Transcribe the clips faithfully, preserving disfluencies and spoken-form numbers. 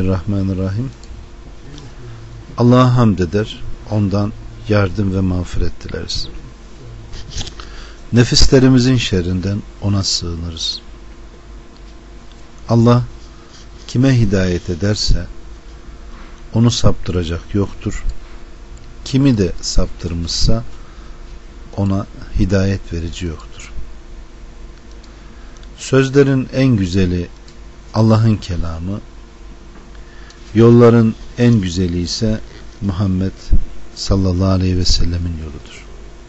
Bismillahirrahmanirrahim. Allah'a hamd eder, ondan yardım ve mağfiret dileriz. Nefislerimizin şerrinden ona sığınırız. Allah kime hidayet ederse onu saptıracak yoktur. Kimi de saptırmışsa ona hidayet verici yoktur. Sözlerin en güzeli Allah'ın kelamı, yolların en güzeli ise Muhammed sallallahu aleyhi ve sellemin yoludur.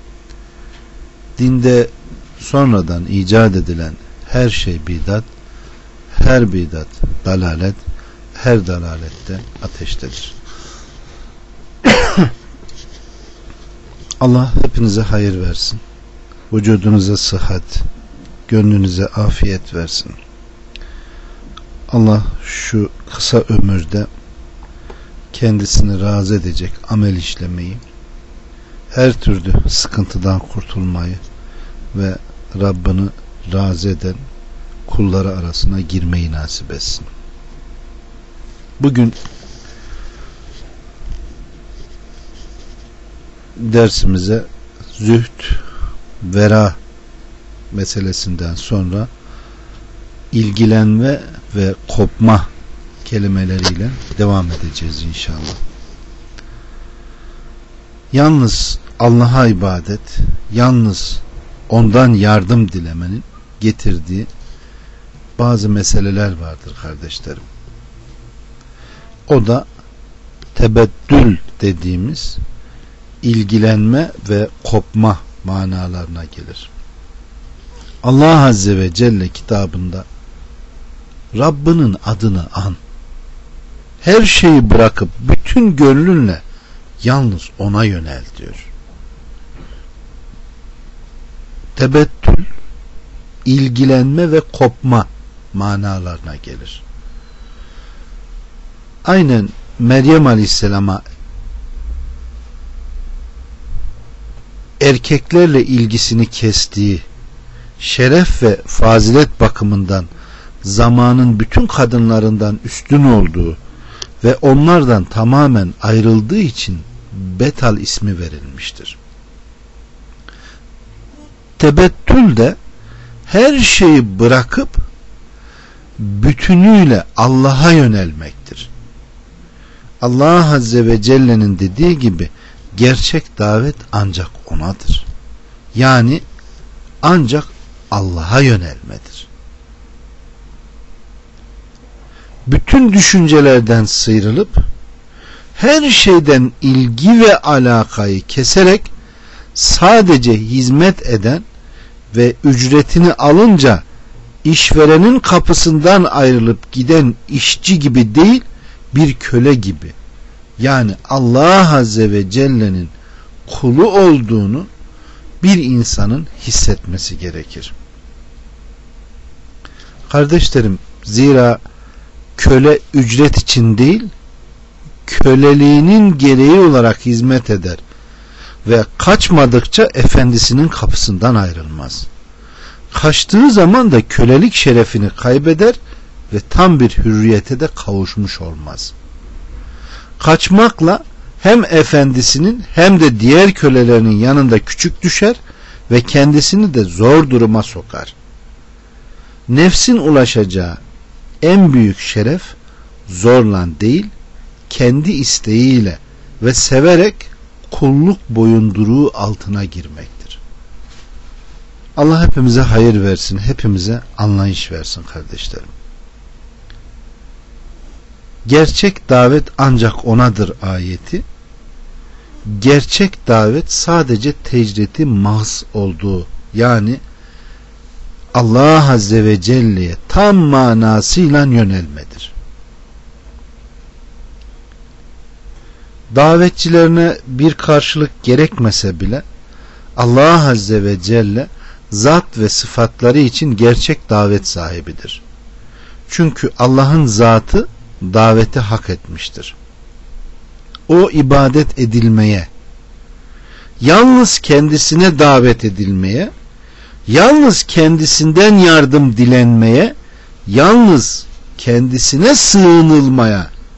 Dinde sonradan icat edilen her şey bidat, her bidat dalalet, her dalalette ateştedir. Allah hepinize hayır versin. Vücudunuza sıhhat, gönlünüze afiyet versin. Allah şu kısa ömürde kendisini razı edecek amel işlemeyi, her türlü sıkıntıdan kurtulmayı ve Rabbini razı eden kulları arasına girmeyi nasip etsin. Bugün dersimize zühd, vera meselesinden sonra ilgilenme ve kopma kelimeleriyle devam edeceğiz inşallah. Yalnız Allah'a ibadet, yalnız ondan yardım dilemenin getirdiği bazı meseleler vardır kardeşlerim. O da tebeddül dediğimiz ilgilenme ve kopma manalarına gelir. Allah Azze ve Celle kitabında Rabbinin adını an. Her şeyi bırakıp bütün gönlünle yalnız ona yönel diyor. Tebettül, ilgilenme ve kopma manalarına gelir. Aynen Meryem Aleyhisselam'a erkeklerle ilgisini kestiği, şeref ve fazilet bakımından zamanın bütün kadınlarından üstün olduğu ve onlardan tamamen ayrıldığı için Betal ismi verilmiştir. Tebettül de her şeyi bırakıp bütünüyle Allah'a yönelmektir. Allah Azze ve Celle'nin dediği gibi gerçek davet ancak O'nadır. Yani ancak Allah'a yönelmedir. Bütün düşüncelerden sıyrılıp her şeyden ilgi ve alakayı keserek sadece hizmet eden ve ücretini alınca işverenin kapısından ayrılıp giden işçi gibi değil, bir köle gibi, yani Allah Azze ve Celle'nin kulu olduğunu bir insanın hissetmesi gerekir. Kardeşlerim, zira köle ücret için değil, köleliğinin gereği olarak hizmet eder ve kaçmadıkça efendisinin kapısından ayrılmaz. Kaçtığı zaman da kölelik şerefini kaybeder ve tam bir hürriyete de kavuşmuş olmaz. Kaçmakla hem efendisinin hem de diğer kölelerinin yanında küçük düşer ve kendisini de zor duruma sokar. Nefsin ulaşacağı en büyük şeref zorla değil, kendi isteğiyle ve severek kulluk boyunduruğu altına girmektir. Allah hepimize hayır versin, hepimize anlayış versin kardeşlerim. Gerçek davet ancak O'nadır ayeti, gerçek davet sadece tecridi mahz olduğu, yani Allah Azze ve Celle'ye tam manasıyla yönelmedir. Davetçilerine bir karşılık gerekmese bile Allah Azze ve Celle zat ve sıfatları için gerçek davet sahibidir. Çünkü Allah'ın zatı daveti hak etmiştir. O ibadet edilmeye, yalnız kendisine davet edilmeye, yalnız kendisinden yardım dilenmeye, yalnız kendisine sığınılmaya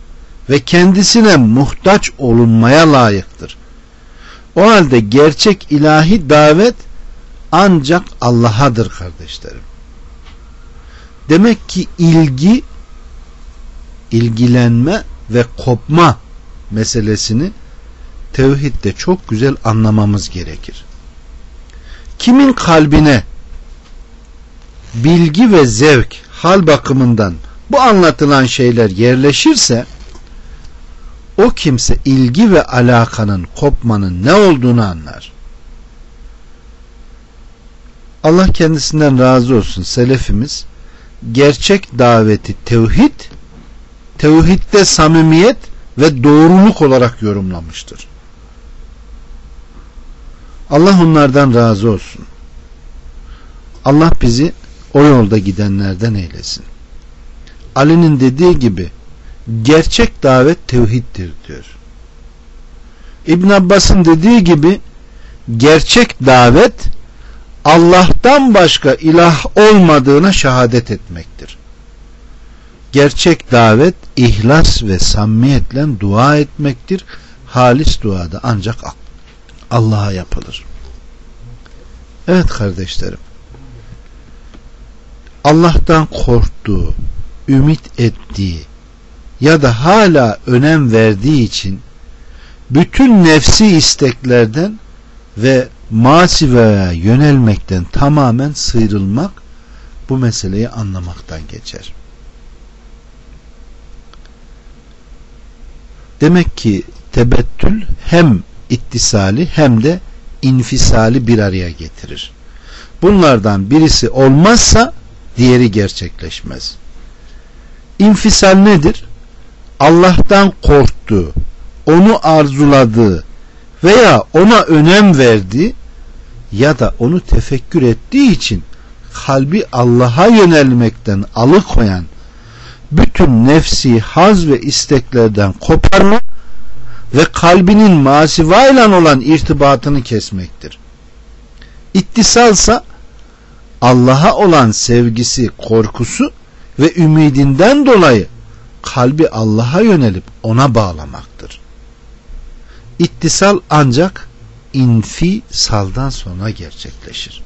ve kendisine muhtaç olunmaya layıktır. O halde gerçek ilahi davet ancak Allah'adır kardeşlerim. Demek ki ilgi, ilgilenme ve kopma meselesini tevhidde çok güzel anlamamız gerekir. Kimin kalbine bilgi ve zevk, hal bakımından bu anlatılan şeyler yerleşirse, o kimse ilgi ve alakanın, kopmanın ne olduğunu anlar. Allah kendisinden razı olsun. Selefimiz gerçek daveti tevhid, tevhidde samimiyet ve doğruluk olarak yorumlamıştır. Allah onlardan razı olsun. Allah bizi o yolda gidenlerden eylesin. Ali'nin dediği gibi gerçek davet tevhiddir diyor. İbn Abbas'ın dediği gibi gerçek davet Allah'tan başka ilah olmadığına şehadet etmektir. Gerçek davet ihlas ve samimiyetle dua etmektir. Halis duada ancak Allah'a yapılır. Evet kardeşlerim, Allah'tan korktuğu, ümit ettiği ya da hala önem verdiği için bütün nefsi isteklerden ve masivaya yönelmekten tamamen sıyrılmak bu meseleyi anlamaktan geçer. Demek ki tebettül hem ittisali hem de infisali bir araya getirir. Bunlardan birisi olmazsa diğeri gerçekleşmez. İnfisal nedir? Allah'tan korktuğu, onu arzuladığı veya ona önem verdiği ya da onu tefekkür ettiği için kalbi Allah'a yönelmekten alıkoyan bütün nefsi haz ve isteklerden koparma ve kalbinin masivayla olan irtibatını kesmektir. İttisalsa Allah'a olan sevgisi, korkusu ve ümidinden dolayı kalbi Allah'a yönelip ona bağlamaktır. İttisal ancak infisaldan sonra gerçekleşir.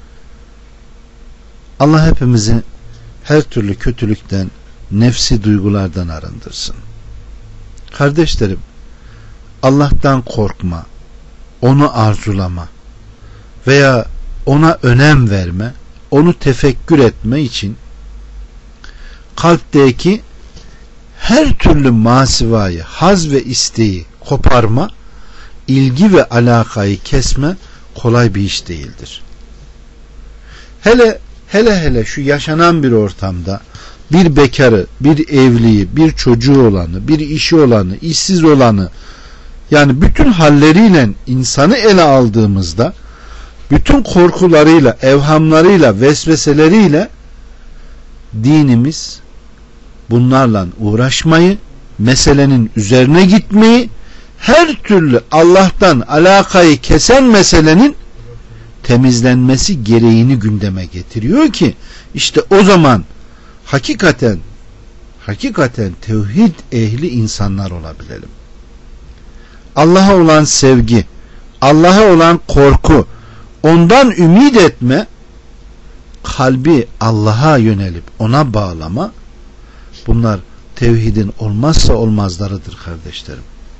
Allah hepimizi her türlü kötülükten, nefsi duygulardan arındırsın. Kardeşlerim, Allah'tan korkma, onu arzulama veya ona önem verme, onu tefekkür etme için kalpteki her türlü masivayı, haz ve isteği koparma, ilgi ve alakayı kesme kolay bir iş değildir. Hele hele hele şu yaşanan bir ortamda bir bekarı, bir evliyi, bir çocuğu olanı, bir işi olanı, işsiz olanı, yani bütün halleriyle insanı ele aldığımızda bütün korkularıyla, evhamlarıyla, vesveseleriyle dinimiz bunlarla uğraşmayı, meselenin üzerine gitmeyi, her türlü Allah'tan alakayı kesen meselenin temizlenmesi gereğini gündeme getiriyor ki işte o zaman hakikaten hakikaten tevhid ehli insanlar olabilelim. Allah'a olan sevgi, Allah'a olan korku, ondan ümit etme, kalbi Allah'a yönelip ona bağlama, bunlar tevhidin olmazsa olmazlarıdır kardeşlerim.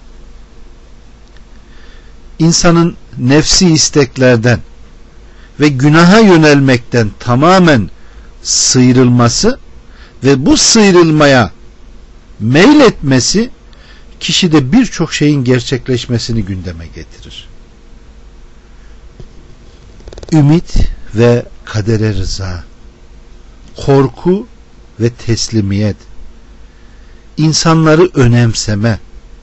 İnsanın nefsi isteklerden ve günaha yönelmekten tamamen sıyrılması ve bu sıyrılmaya meyletmesi kişide birçok şeyin gerçekleşmesini gündeme getirir. Ümit ve kadere rıza, korku ve teslimiyet, insanları önemseme,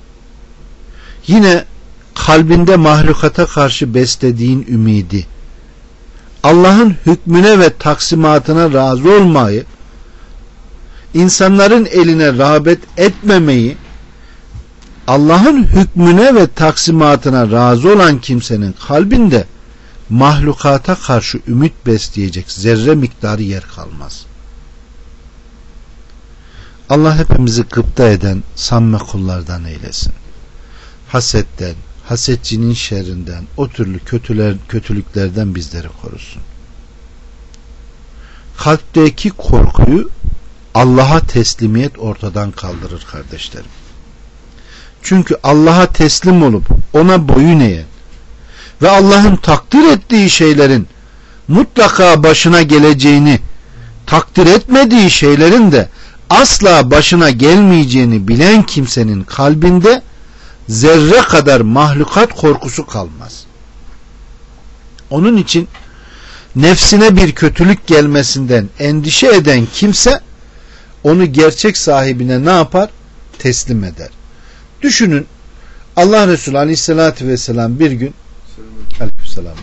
yine kalbinde mahlukata karşı beslediğin ümidi, Allah'ın hükmüne ve taksimatına razı olmayı, insanların eline rağbet etmemeyi, Allah'ın hükmüne ve taksimatına razı olan kimsenin kalbinde mahlukata karşı ümit besleyecek zerre miktarı yer kalmaz. Allah hepimizi gıpta eden samme kullardan eylesin. Hasetten, hasetçinin şerrinden, o türlü kötüler, kötülüklerden bizleri korusun. Kalpteki korkuyu Allah'a teslimiyet ortadan kaldırır kardeşlerim. Çünkü Allah'a teslim olup ona boyun eğen ve Allah'ın takdir ettiği şeylerin mutlaka başına geleceğini, takdir etmediği şeylerin de asla başına gelmeyeceğini bilen kimsenin kalbinde zerre kadar mahlukat korkusu kalmaz. Onun için nefsine bir kötülük gelmesinden endişe eden kimse onu gerçek sahibine ne yapar? Teslim eder. Düşünün, Allah Resulü Aleyhisselatü Vesselam bir gün Aleykümselam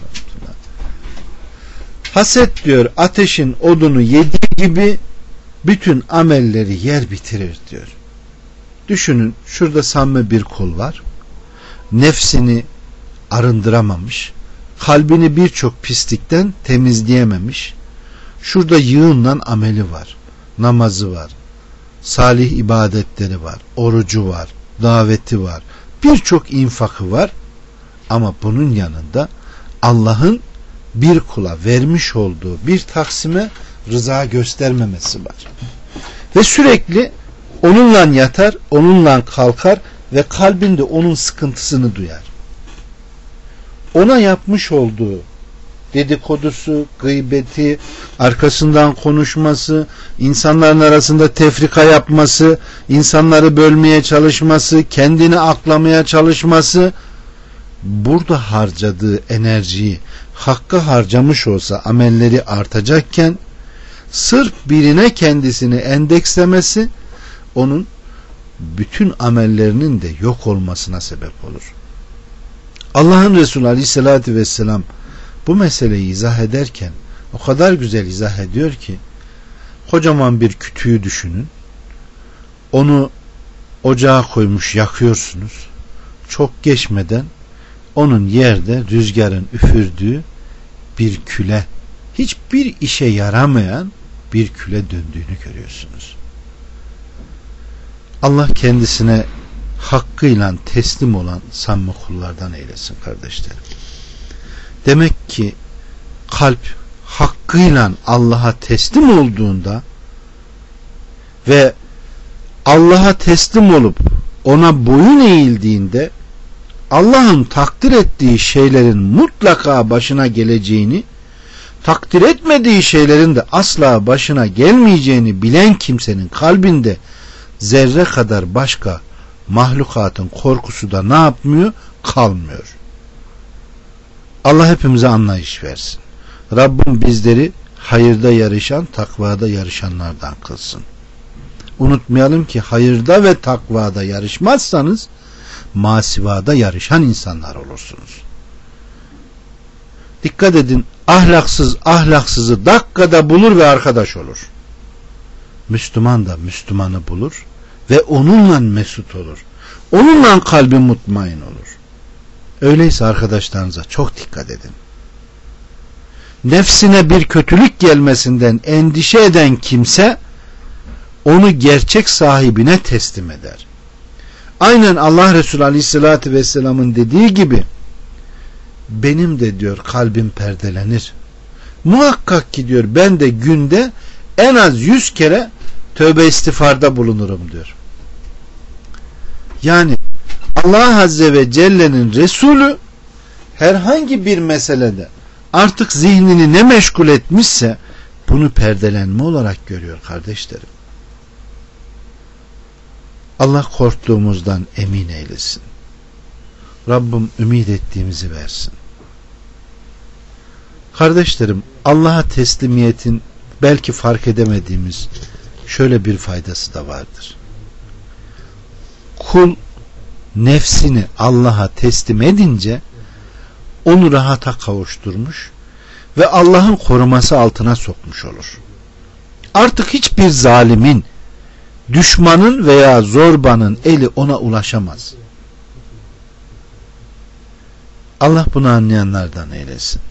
haset diyor ateşin odunu yediği gibi bütün amelleri yer bitirir diyor. Düşünün, şurada samimi bir kul var. Nefsini arındıramamış. Kalbini birçok pislikten temizleyememiş. Şurada yığınla ameli var. Namazı var. Salih ibadetleri var. Orucu var. Daveti var. Birçok infakı var. Ama bunun yanında Allah'ın bir kula vermiş olduğu bir taksime rıza göstermemesi var. Ve sürekli onunla yatar, onunla kalkar ve kalbinde onun sıkıntısını duyar. Ona yapmış olduğu dedikodusu, gıybeti, arkasından konuşması, insanların arasında tefrika yapması, insanları bölmeye çalışması, kendini aklamaya çalışması, burada harcadığı enerjiyi hakka harcamış olsa amelleri artacakken sırf birine kendisini endekslemesi onun bütün amellerinin de yok olmasına sebep olur. Allah'ın Resulü Aleyhisselatü Vesselam bu meseleyi izah ederken o kadar güzel izah ediyor ki, kocaman bir kütüğü düşünün, onu ocağa koymuş yakıyorsunuz, çok geçmeden onun yerde rüzgarın üfürdüğü bir küle, hiçbir işe yaramayan bir küle döndüğünü görüyorsunuz. Allah kendisine hakkıyla teslim olan samimi kullardan eylesin kardeşlerim. Demek ki kalp hakkıyla Allah'a teslim olduğunda ve Allah'a teslim olup ona boyun eğildiğinde Allah'ın takdir ettiği şeylerin mutlaka başına geleceğini, takdir etmediği şeylerin de asla başına gelmeyeceğini bilen kimsenin kalbinde zerre kadar başka mahlukatın korkusu da ne yapmıyor? Kalmıyor. Allah hepimize anlayış versin. Rabbim bizleri hayırda yarışan, takvada yarışanlardan kılsın. Unutmayalım ki hayırda ve takvada yarışmazsanız masivada yarışan insanlar olursunuz. Dikkat edin, ahlaksız ahlaksızı dakikada bulur ve arkadaş olur. Müslüman da Müslümanı bulur ve onunla mesut olur. Onunla kalbi mutmain olur. Öyleyse arkadaşlarınıza çok dikkat edin. Nefsine bir kötülük gelmesinden endişe eden kimse onu gerçek sahibine teslim eder. Aynen Allah Resulü Aleyhisselatü Vesselam'ın dediği gibi, benim de diyor kalbim perdelenir. Muhakkak ki diyor ben de günde en az yüz kere tövbe istiğfarda bulunurum diyor. Yani Allah Azze ve Celle'nin Resulü herhangi bir meselede artık zihnini ne meşgul etmişse bunu perdelenme olarak görüyor kardeşlerim. Allah korktuğumuzdan emin eylesin. Rabbim ümit ettiğimizi versin. Kardeşlerim, Allah'a teslimiyetin belki fark edemediğimiz şöyle bir faydası da vardır. Kul nefsini Allah'a teslim edince onu rahata kavuşturmuş ve Allah'ın koruması altına sokmuş olur. Artık hiçbir zalimin, düşmanın veya zorbanın eli ona ulaşamaz. Allah bunu anlayanlardan eylesin.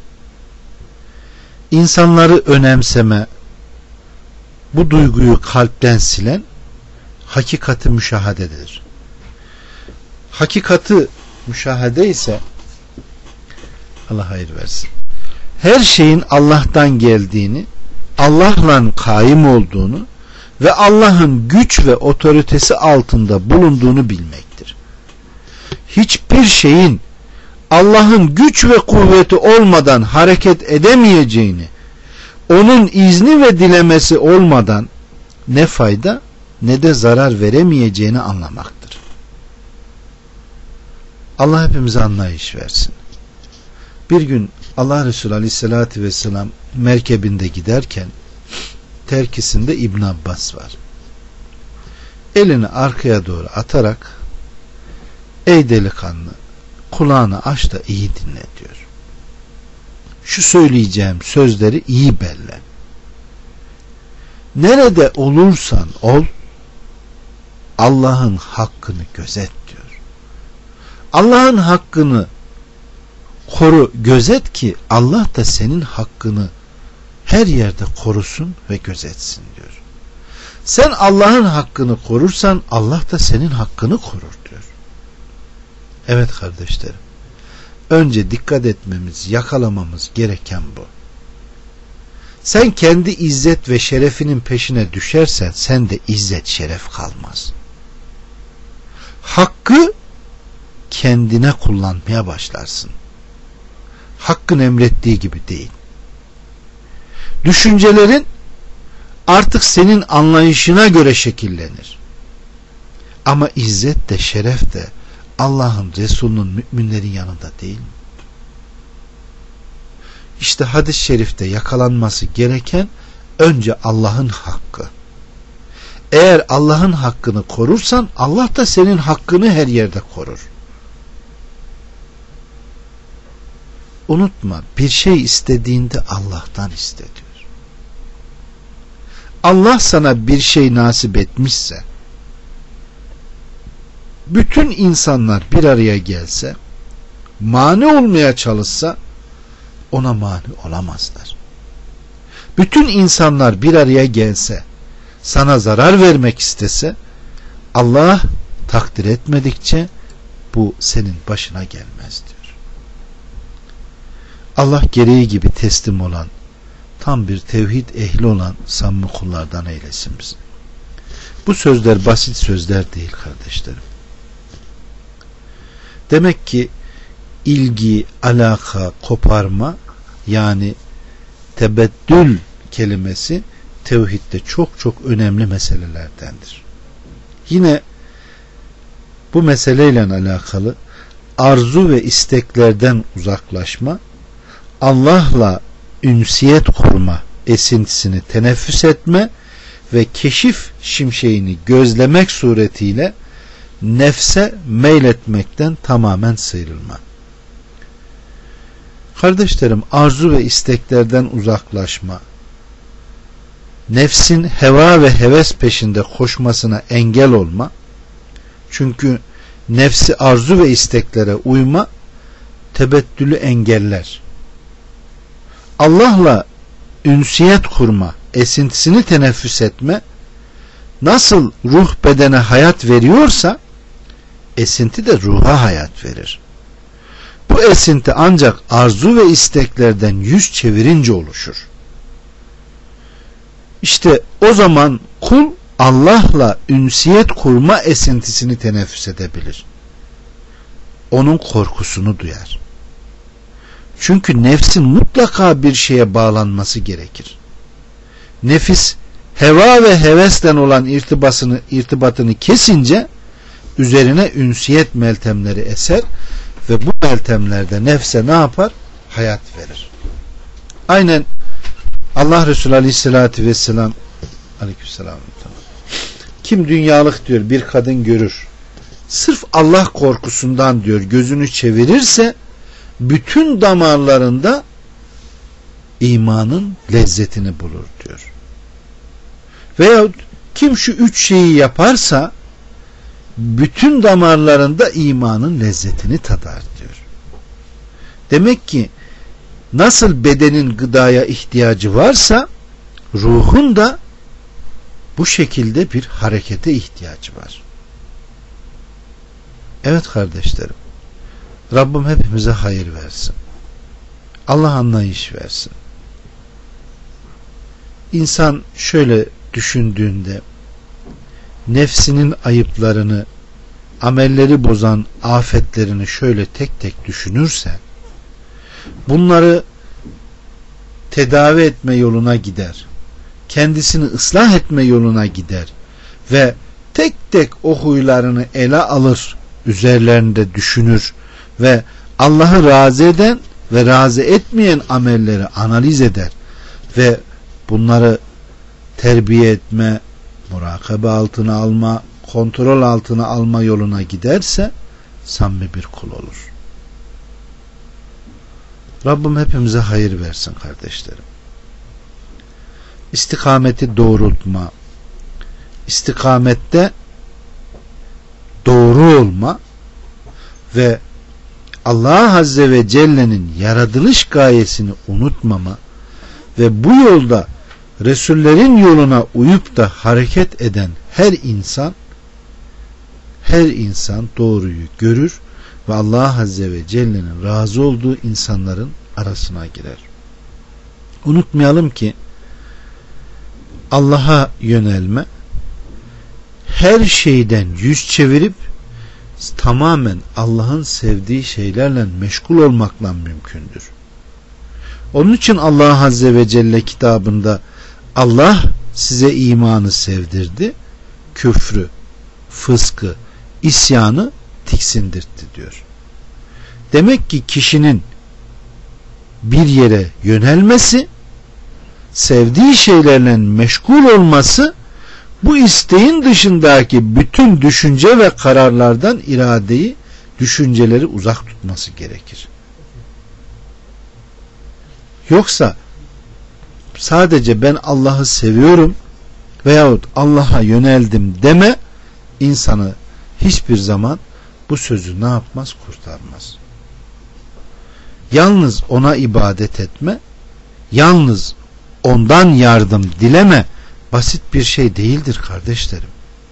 İnsanları önemseme, bu duyguyu kalpten silen hakikati müşahadedir. Hakikati müşahede ise Allah hayır versin. Her şeyin Allah'tan geldiğini, Allah'la kaim olduğunu ve Allah'ın güç ve otoritesi altında bulunduğunu bilmektir. Hiçbir şeyin Allah'ın güç ve kuvveti olmadan hareket edemeyeceğini, onun izni ve dilemesi olmadan ne fayda ne de zarar veremeyeceğini anlamaktır. Allah hepimize anlayış versin. Bir gün Allah Resulü Aleyhisselatü Vesselam merkebinde giderken terkisinde İbn Abbas var. Elini arkaya doğru atarak ey delikanlı, kulağını aç da iyi dinle diyor. Şu söyleyeceğim sözleri iyi belli. Nerede olursan ol, Allah'ın hakkını gözet diyor. Allah'ın hakkını koru, gözet ki Allah da senin hakkını her yerde korusun ve gözetsin diyor. Sen Allah'ın hakkını korursan Allah da senin hakkını korur diyor. Evet kardeşlerim, önce dikkat etmemiz, yakalamamız gereken bu. Sen kendi izzet ve şerefinin peşine düşersen sende izzet şeref kalmaz. Hakkı kendine kullanmaya başlarsın. Hakkın emrettiği gibi değil. Düşüncelerin artık senin anlayışına göre şekillenir. Ama izzet de şeref de Allah'ın, Resulünün, müminlerin yanında değil mi? İşte hadis-i şerifte yakalanması gereken önce Allah'ın hakkı. Eğer Allah'ın hakkını korursan Allah da senin hakkını her yerde korur. Unutma, bir şey istediğinde Allah'tan iste diyor. Allah sana bir şey nasip etmişse, bütün insanlar bir araya gelse, mani olmaya çalışsa ona mani olamazlar. Bütün insanlar bir araya gelse, sana zarar vermek istese, Allah takdir etmedikçe bu senin başına gelmez diyor. Allah gereği gibi teslim olan, tam bir tevhid ehli olan samimi kullardan eylesin bizi. Bu sözler basit sözler değil kardeşlerim. Demek ki ilgi, alaka, koparma, yani tebeddül kelimesi tevhidde çok çok önemli meselelerdendir. Yine bu meseleyle alakalı arzu ve isteklerden uzaklaşma, Allah'la ünsiyet kurma esintisini teneffüs etme ve keşif şimşeğini gözlemek suretiyle nefse meyletmekten tamamen sıyrılma. Kardeşlerim, arzu ve isteklerden uzaklaşma, nefsin heva ve heves peşinde koşmasına engel olma, çünkü nefsi arzu ve isteklere uyma tebettülü engeller. Allah'la ünsiyet kurma, esintisini teneffüs etme, nasıl ruh bedene hayat veriyorsa esinti de ruha hayat verir. Bu esinti ancak arzu ve isteklerden yüz çevirince oluşur. İşte o zaman kul Allah'la ünsiyet kurma esintisini teneffüs edebilir. Onun korkusunu duyar. Çünkü nefsin mutlaka bir şeye bağlanması gerekir. Nefis heva ve hevesten olan irtibatını, irtibatını kesince üzerine ünsiyet meltemleri eser ve bu meltemlerde nefse ne yapar? Hayat verir. Aynen Allah Resulü Aleyhisselatü Vesselam Aleykümselam, kim dünyalık diyor bir kadın görür, sırf Allah korkusundan diyor gözünü çevirirse bütün damarlarında imanın lezzetini bulur diyor. Veyahut kim şu üç şeyi yaparsa bütün damarlarında imanın lezzetini tadar diyor. Demek ki nasıl bedenin gıdaya ihtiyacı varsa ruhun da bu şekilde bir harekete ihtiyacı var. Evet kardeşlerim, Rabbim hepimize hayır versin. Allah anlayış versin. İnsan şöyle düşündüğünde nefsinin ayıplarını, amelleri bozan afetlerini şöyle tek tek düşünürse, bunları tedavi etme yoluna gider, kendisini ıslah etme yoluna gider ve tek tek o huylarını ele alır, üzerlerinde düşünür ve Allah'ı razı eden ve razı etmeyen amelleri analiz eder ve bunları terbiye etme, murakabe altına alma, kontrol altına alma yoluna giderse samimi bir kul olur. Rabbim hepimize hayır versin kardeşlerim. İstikameti doğrultma, istikamette doğru olma ve Allah Azze ve Celle'nin yaratılış gayesini unutmama ve bu yolda Resullerin yoluna uyup da hareket eden her insan her insan doğruyu görür ve Allah Azze ve Celle'nin razı olduğu insanların arasına girer. Unutmayalım ki Allah'a yönelme her şeyden yüz çevirip tamamen Allah'ın sevdiği şeylerle meşgul olmakla mümkündür. Onun için Allah Azze ve Celle kitabında Allah size imanı sevdirdi, küfrü, fıskı, isyanı tiksindirtti diyor. Demek ki kişinin bir yere yönelmesi, sevdiği şeylerle meşgul olması, bu isteğin dışındaki bütün düşünce ve kararlardan iradeyi, düşünceleri uzak tutması gerekir. Yoksa sadece ben Allah'ı seviyorum veyahut Allah'a yöneldim deme insanı hiçbir zaman bu sözü ne yapmaz? Kurtarmaz. Yalnız ona ibadet etme, yalnız ondan yardım dileme basit bir şey değildir kardeşlerim.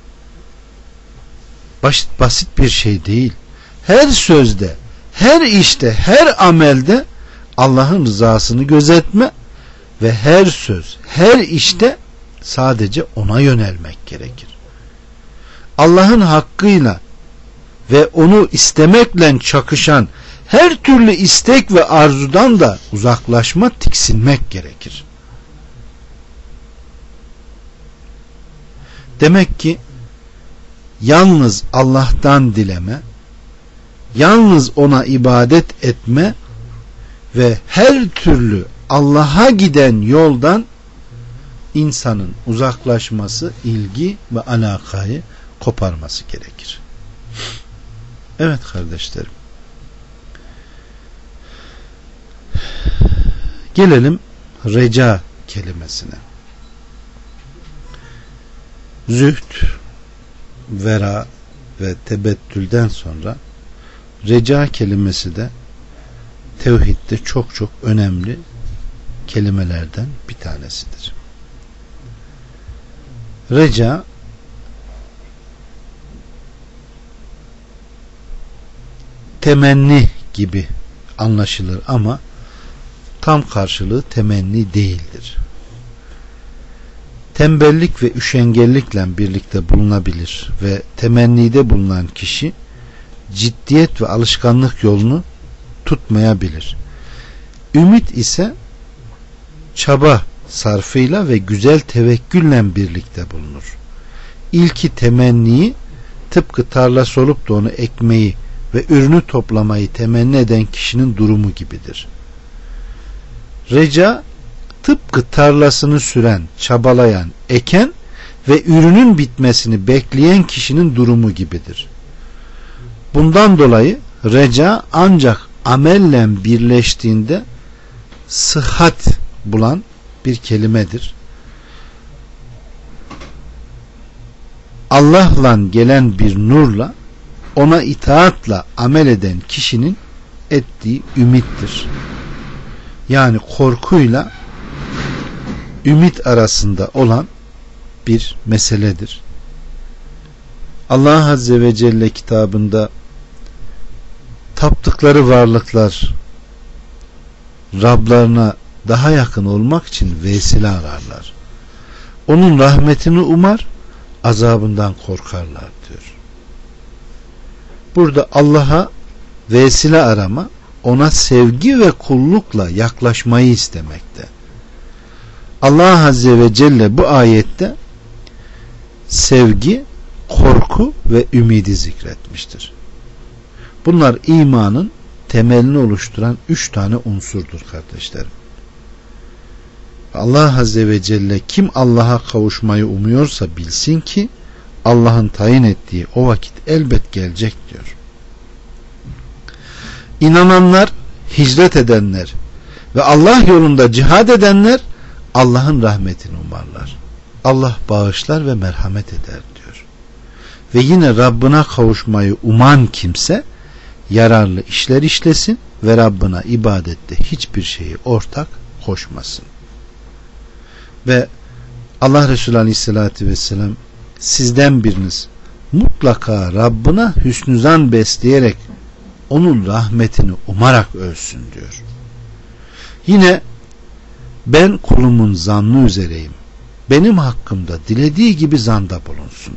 Basit, basit bir şey değil. Her sözde, her işte, her amelde Allah'ın rızasını gözetme ve her söz, her işte sadece ona yönelmek gerekir. Allah'ın hakkıyla ve onu istemekle çakışan her türlü istek ve arzudan da uzaklaşma, tiksinmek gerekir. Demek ki yalnız Allah'tan dileme, yalnız ona ibadet etme ve her türlü Allah'a giden yoldan insanın uzaklaşması, ilgi ve alakayı koparması gerekir. Evet kardeşlerim. Gelelim reca kelimesine. Zühd, vera ve tebettülden sonra reca kelimesi de tevhidde çok çok önemli kelimelerden bir tanesidir. Reca temenni gibi anlaşılır ama tam karşılığı temenni değildir. Tembellik ve üşengellikle birlikte bulunabilir ve temennide bulunan kişi ciddiyet ve alışkanlık yolunu tutmayabilir. Ümit ise çaba sarfıyla ve güzel tevekkülle birlikte bulunur. İlki temenniyi tıpkı tarlası olup da onu ekmeği ve ürünü toplamayı temenni eden kişinin durumu gibidir. Reca tıpkı tarlasını süren, çabalayan, eken ve ürünün bitmesini bekleyen kişinin durumu gibidir. Bundan dolayı reca ancak amelle birleştiğinde sıhhat bulan bir kelimedir. Allah'la gelen bir nurla, ona itaatla amel eden kişinin ettiği ümittir. Yani korkuyla ümit arasında olan bir meseledir. Allah Azze ve Celle kitabında taptıkları varlıklar Rablarına daha yakın olmak için vesile ararlar. Onun rahmetini umar, azabından korkarlar diyor. Burada Allah'a vesile arama, ona sevgi ve kullukla yaklaşmayı istemekte. Allah Azze ve Celle bu ayette sevgi, korku ve ümidi zikretmiştir. Bunlar imanın temelini oluşturan üç tane unsurdur kardeşlerim. Allah Azze ve Celle kim Allah'a kavuşmayı umuyorsa bilsin ki Allah'ın tayin ettiği o vakit elbet gelecek diyor. İnananlar, hicret edenler ve Allah yolunda cihad edenler Allah'ın rahmetini umarlar. Allah bağışlar ve merhamet eder diyor. Ve yine Rabbına kavuşmayı uman kimse yararlı işler işlesin ve Rabbına ibadette hiçbir şeyi ortak koşmasın. Ve Allah Resulü Aleyhisselatü Vesselam sizden biriniz mutlaka Rabbına hüsnü zan besleyerek onun rahmetini umarak ölsün diyor. Yine ben kulumun zannı üzereyim. Benim hakkımda dilediği gibi zanda bulunsun.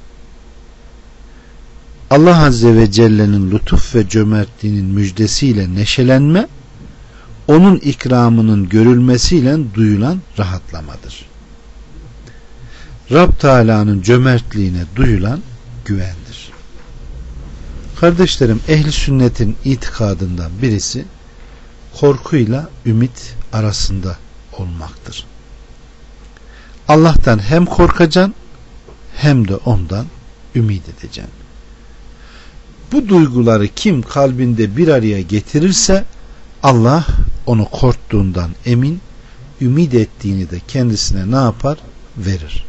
Allah Azze ve Celle'nin lütuf ve cömertliğinin müjdesiyle neşelenme, onun ikramının görülmesiyle duyulan rahatlamadır. Rab Teala'nın cömertliğine duyulan güvendir. Kardeşlerim, ehli sünnetin itikadından birisi korkuyla ümit arasında olmaktır. Allah'tan hem korkacaksın hem de ondan ümit edeceksin. Bu duyguları kim kalbinde bir araya getirirse Allah onu korktuğundan emin, ümit ettiğini de kendisine ne yapar? Verir.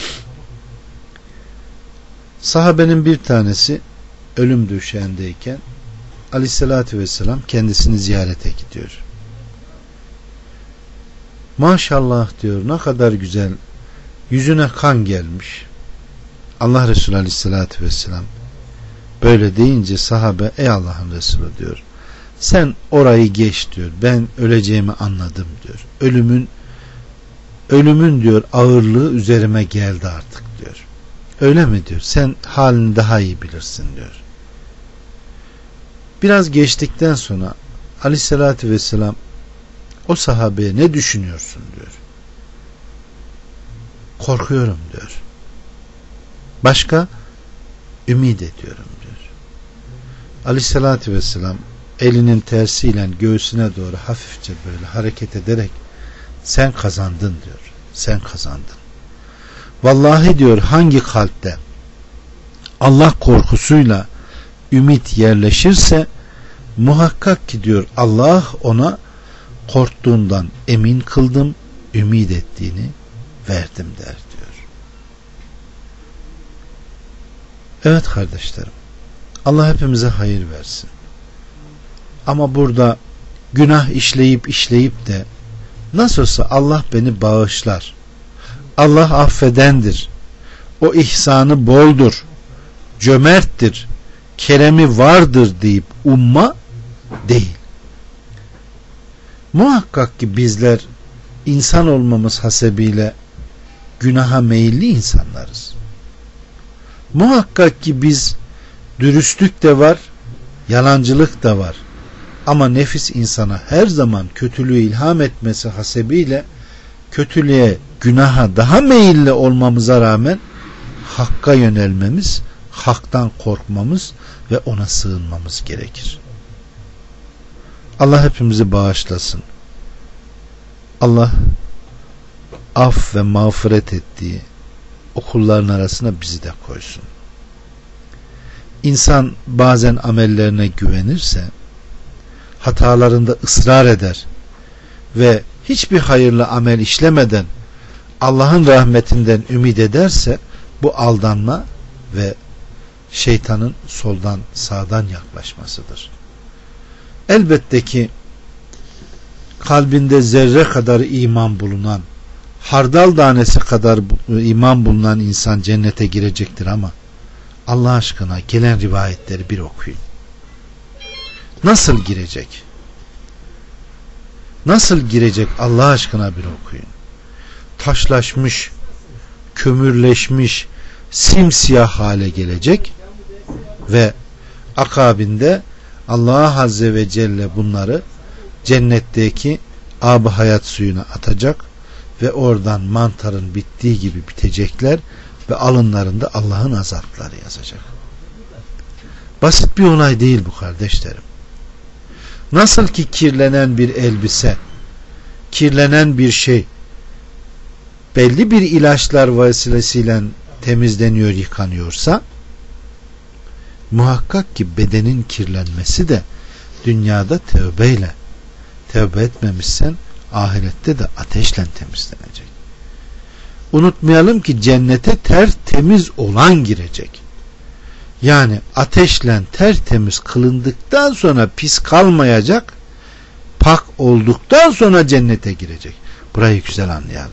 Sahabenin bir tanesi ölüm döşeğindeyken Aleyhisselatü Vesselam kendisini ziyarete gidiyor. Maşallah diyor, ne kadar güzel, yüzüne kan gelmiş. Allah Resulü Aleyhisselatü Vesselam böyle deyince sahabe, ey Allah'ın Resulü diyor, sen orayı geç diyor, ben öleceğimi anladım diyor. Ölümün ölümün diyor ağırlığı üzerime geldi artık diyor. Öyle mi diyor, sen halini daha iyi bilirsin diyor. Biraz geçtikten sonra Aleyhisselatü Vesselam o sahabeye ne düşünüyorsun diyor. Korkuyorum diyor. Başka? Ümit ediyorum diyor. Aleyhissalatü Vesselam elinin tersiyle göğsüne doğru hafifçe böyle hareket ederek sen kazandın diyor. Sen kazandın. Vallahi diyor, hangi kalpte Allah korkusuyla ümit yerleşirse muhakkak ki diyor Allah ona korktuğundan emin kıldım, ümit ettiğini verdim der diyor. Evet kardeşlerim, Allah hepimize hayır versin. Ama burada günah işleyip işleyip de nasılsa Allah beni bağışlar, Allah affedendir, o ihsanı boldur, cömerttir, keremi vardır deyip umma değil. Muhakkak ki bizler insan olmamız hasebiyle günaha meyilli insanlarız. Muhakkak ki biz dürüstlük de var, yalancılık da var. Ama nefis insana her zaman kötülüğü ilham etmesi hasebiyle kötülüğe, günaha daha meyilli olmamıza rağmen hakka yönelmemiz, haktan korkmamız ve ona sığınmamız gerekir. Allah hepimizi bağışlasın. Allah af ve mağfiret ettiği o kulların arasına bizi de koysun. İnsan bazen amellerine güvenirse, hatalarında ısrar eder ve hiçbir hayırlı amel işlemeden Allah'ın rahmetinden ümit ederse, bu aldanma ve şeytanın soldan sağdan yaklaşmasıdır. Elbette ki kalbinde zerre kadar iman bulunan, hardal tanesi kadar iman bulunan insan cennete girecektir ama Allah aşkına gelen rivayetleri bir okuyun. Nasıl girecek? Nasıl girecek Allah aşkına bir okuyun. Taşlaşmış, kömürleşmiş, simsiyah hale gelecek ve akabinde Allah Azze ve Celle bunları cennetteki ab-ı hayat suyuna atacak ve oradan mantarın bittiği gibi bitecekler ve alınlarında Allah'ın azapları yazacak. Basit bir olay değil bu kardeşlerim. Nasıl ki kirlenen bir elbise, kirlenen bir şey belli bir ilaçlar vesilesiyle temizleniyor, yıkanıyorsa, muhakkak ki bedenin kirlenmesi de dünyada tövbeyle, tövbe etmemişsen ahirette de ateşle temizlenecek. Unutmayalım ki cennete tertemiz olan girecek. Yani ateşle tertemiz kılındıktan sonra pis kalmayacak, pak olduktan sonra cennete girecek. Burayı güzel anlayalım.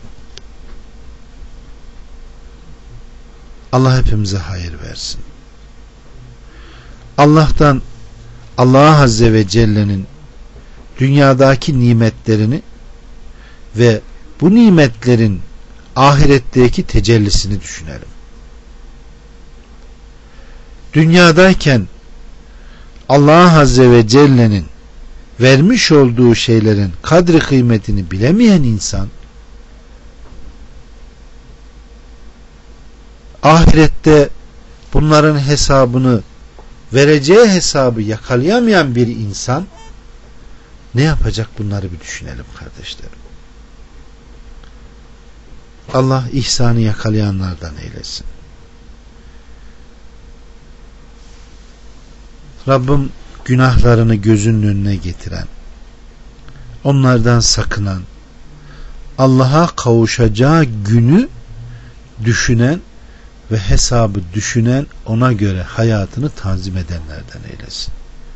Allah hepimize hayır versin. Allah'tan, Allah Azze ve Celle'nin dünyadaki nimetlerini ve bu nimetlerin ahiretteki tecellisini düşünelim. Dünyadayken Allah Azze ve Celle'nin vermiş olduğu şeylerin kadri kıymetini bilemeyen insan, ahirette bunların hesabını, vereceği hesabı yakalayamayan bir insan ne yapacak, bunları bir düşünelim kardeşlerim. Allah ihsanı yakalayanlardan eylesin. Rabbim günahlarını gözünün önüne getiren, onlardan sakınan, Allah'a kavuşacağı günü düşünen ve hesabı düşünen, ona göre hayatını tanzim edenlerden eylesin.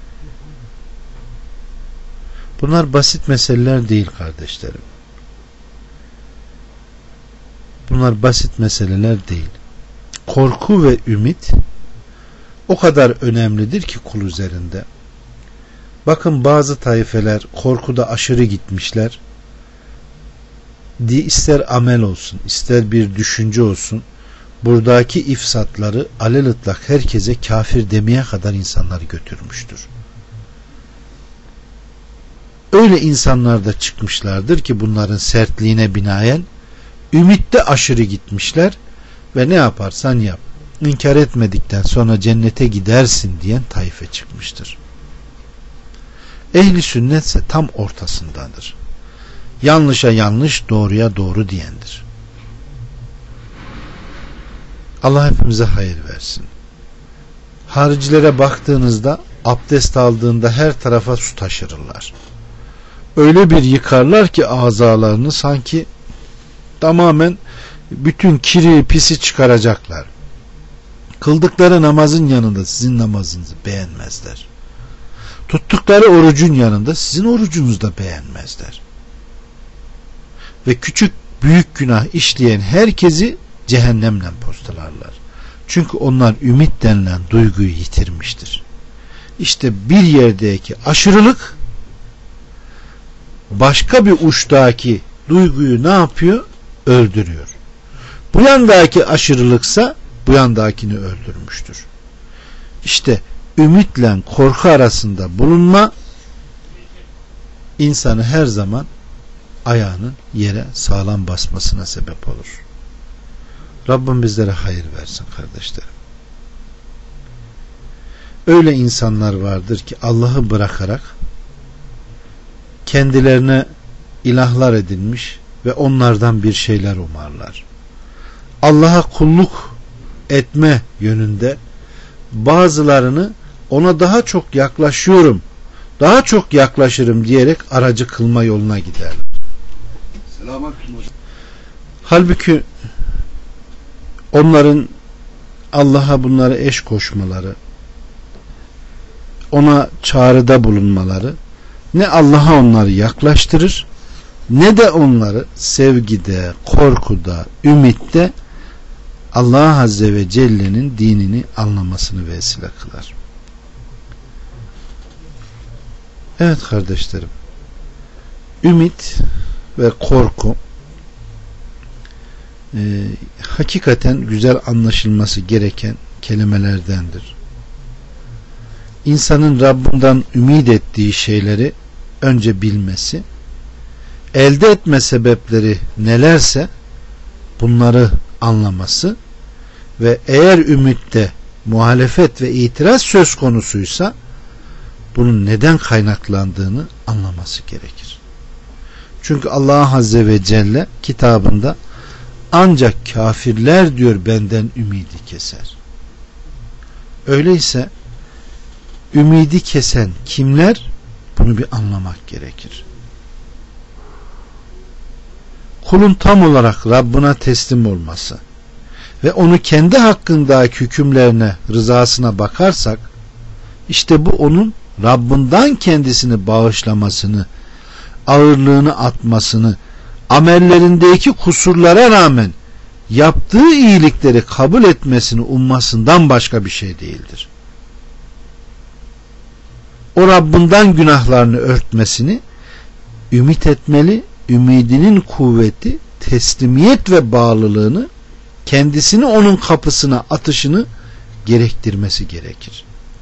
Bunlar basit meseleler değil kardeşlerim. Bunlar basit meseleler değil. Korku ve ümit o kadar önemlidir ki kul üzerinde. Bakın bazı taifeler korkuda aşırı gitmişler. İster amel olsun, ister bir düşünce olsun, buradaki ifsatları alelıtlak herkese kafir demeye kadar insanları götürmüştür. Öyle insanlar da çıkmışlardır ki bunların sertliğine binaen ümitte aşırı gitmişler ve ne yaparsan yap, İnkar etmedikten sonra cennete gidersin diyen taife çıkmıştır. Ehli sünnetse tam ortasındadır. Yanlışa yanlış, doğruya doğru diyendir. Allah hepimize hayır versin. Haricilere baktığınızda abdest aldığında her tarafa su taşırırlar. Öyle bir yıkarlar ki azalarını, sanki tamamen bütün kiri pisi çıkaracaklar. Kıldıkları namazın yanında sizin namazınızı beğenmezler. Tuttukları orucun yanında sizin orucunuzu da beğenmezler. Ve küçük büyük günah işleyen herkesi cehennemle postalarlar. Çünkü onlar ümit denilen duyguyu yitirmiştir. İşte bir yerdeki aşırılık başka bir uçtaki duyguyu ne yapıyor? Öldürüyor. Bu yandaki aşırılıksa bu yandakini öldürmüştür. İşte ümitle korku arasında bulunma insanı her zaman ayağının yere sağlam basmasına sebep olur. Rabbim bizlere hayır versin kardeşlerim. Öyle insanlar vardır ki Allah'ı bırakarak kendilerine ilahlar edinmiş ve onlardan bir şeyler umarlar. Allah'a kulluk etme yönünde bazılarını ona daha çok yaklaşıyorum, daha çok yaklaşırım diyerek aracı kılma yoluna giderler. Halbuki onların Allah'a bunları eş koşmaları, ona çağrıda bulunmaları ne Allah'a onları yaklaştırır ne de onları sevgide, korkuda, ümitte Allah Azze ve Celle'nin dinini anlamasını vesile kılar. Evet kardeşlerim, ümit ve korku e, hakikaten güzel anlaşılması gereken kelimelerdendir. İnsanın Rabbinden ümit ettiği şeyleri önce bilmesi, elde etme sebepleri nelerse bunları anlaması ve eğer ümitte muhalefet ve itiraz söz konusuysa bunun neden kaynaklandığını anlaması gerekir. Çünkü Allah Azze ve Celle kitabında ancak kafirler diyor benden ümidi keser. Öyleyse ümidi kesen kimler? Bunu bir anlamak gerekir. Kulun tam olarak Rabbına teslim olması ve onu kendi hakkındaki hükümlerine, rızasına bakarsak, işte bu onun Rabbinden kendisini bağışlamasını, ağırlığını atmasını, amellerindeki kusurlara rağmen yaptığı iyilikleri kabul etmesini ummasından başka bir şey değildir. O Rabbinden günahlarını örtmesini ümit etmeli, ümidinin kuvveti, teslimiyet ve bağlılığını, kendisini onun kapısına atışını gerektirmesi gerekir.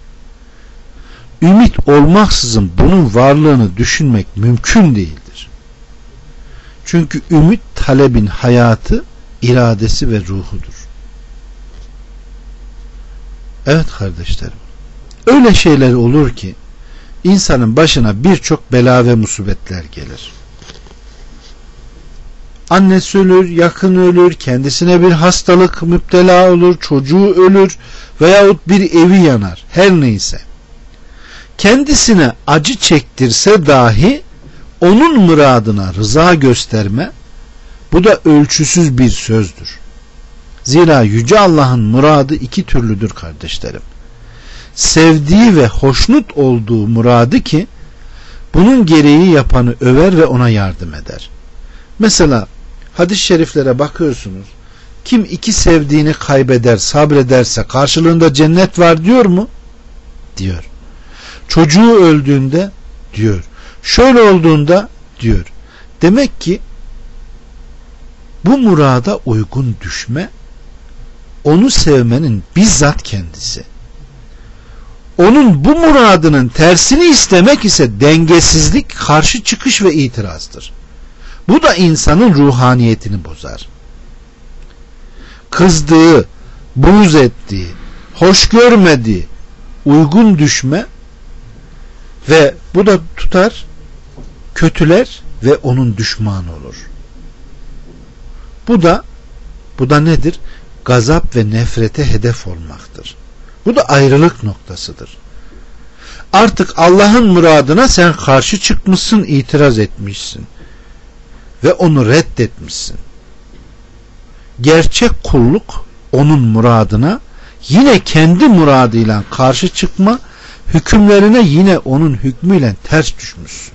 Ümit olmaksızın bunun varlığını düşünmek mümkün değildir. Çünkü ümit talebin hayatı, iradesi ve ruhudur. Evet kardeşlerim, öyle şeyler olur ki insanın başına birçok bela ve musibetler gelir. Annesi ölür, yakın ölür, kendisine bir hastalık müptela olur, çocuğu ölür veyahut bir evi yanar, her neyse. Kendisine acı çektirse dahi onun muradına rıza gösterme, bu da ölçüsüz bir sözdür. Zira Yüce Allah'ın muradı iki türlüdür kardeşlerim. Sevdiği ve hoşnut olduğu muradı ki bunun gereği yapanı över ve ona yardım eder. Mesela hadis-i şeriflere bakıyorsunuz. Kim iki sevdiğini kaybeder, sabrederse karşılığında cennet var diyor mu? Diyor. Çocuğu öldüğünde diyor. Şöyle olduğunda diyor. Demek ki bu murada uygun düşme, onu sevmenin bizzat kendisi. Onun bu muradının tersini istemek ise dengesizlik, karşı çıkış ve itirazdır. Bu da insanın ruhaniyetini bozar. Kızdığı, buğz ettiği, hoş görmediği, uygun düşme ve bu da tutar, kötüler ve onun düşmanı olur. Bu da bu da nedir? Gazap ve nefrete hedef olmaktır. Bu da ayrılık noktasıdır. Artık Allah'ın muradına sen karşı çıkmışsın, itiraz etmişsin ve onu reddetmişsin. Gerçek kulluk onun muradına yine kendi muradıyla karşı çıkma, hükümlerine yine onun hükmüyle ters düşmüşsün.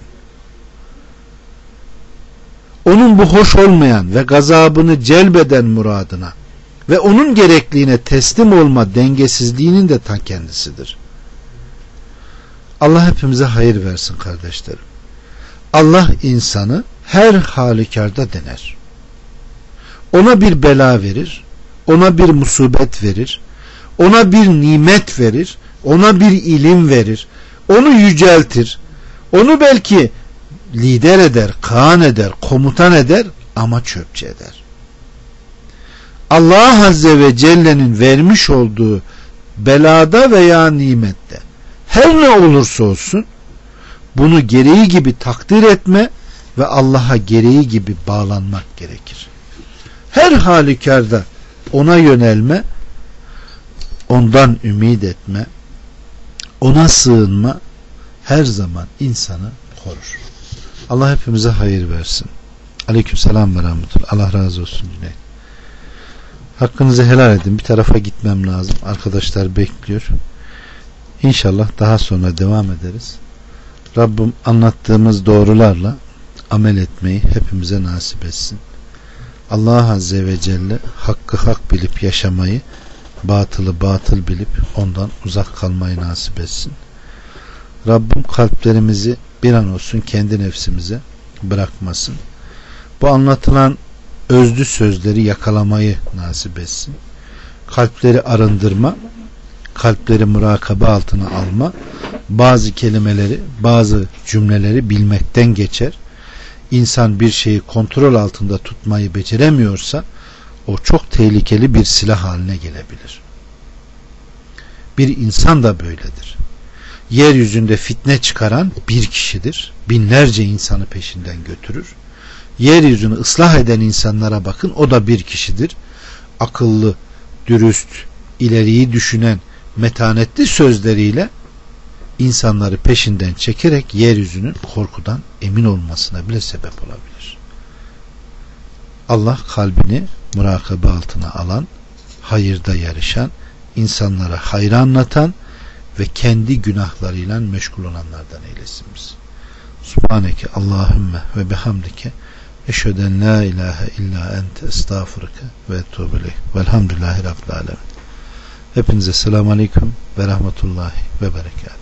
Onun bu hoş olmayan ve gazabını celbeden muradına ve onun gerekliğine teslim olma dengesizliğinin de ta kendisidir. Allah hepimize hayır versin kardeşlerim. Allah insanı her halükarda dener. Ona bir bela verir, ona bir musibet verir, ona bir nimet verir, ona bir ilim verir, onu yüceltir, onu belki lider eder, kağan eder, komutan eder ama çöpçü eder. Allah Azze ve Celle'nin vermiş olduğu belada veya nimette her ne olursa olsun bunu gereği gibi takdir etme ve Allah'a gereği gibi bağlanmak gerekir. Her halükarda ona yönelme, ondan ümit etme, ona sığınma her zaman insanı korur. Allah hepimize hayır versin. Aleykümselam ve rahmetullah. Allah razı olsun. Cüneyt. Hakkınızı helal edin. Bir tarafa gitmem lazım. Arkadaşlar bekliyor. İnşallah daha sonra devam ederiz. Rabbim anlattığımız doğrularla amel etmeyi hepimize nasip etsin. Allah Azze ve Celle hakkı hak bilip yaşamayı, batılı batıl bilip ondan uzak kalmayı nasip etsin. Rabbim kalplerimizi bir an olsun kendi nefsimize bırakmasın. Bu anlatılan özlü sözleri yakalamayı nasip etsin. Kalpleri arındırma, kalpleri murakabe altına alma, bazı kelimeleri, bazı cümleleri bilmekten geçer. İnsan bir şeyi kontrol altında tutmayı beceremiyorsa o çok tehlikeli bir silah haline gelebilir. Bir insan da böyledir. Yeryüzünde fitne çıkaran bir kişidir. Binlerce insanı peşinden götürür. Yeryüzünü ıslah eden insanlara bakın, o da bir kişidir. Akıllı, dürüst, ileriyi düşünen, metanetli sözleriyle insanları peşinden çekerek yeryüzünün korkudan emin olmasına bile sebep olabilir. Allah kalbini murakabe altına alan, hayırda yarışan, insanlara hayrı anlatan ve kendi günahlarıyla meşgul olanlardan eylesin bizi. Subhaneke Allahümme ve bihamdike eşheden la ilahe illa ente estağfurike ve etûbü ileyk. Velhamdülillahi Rabbil alemin. Hepinize selamun aleyküm ve rahmetullahi ve berekatuhu.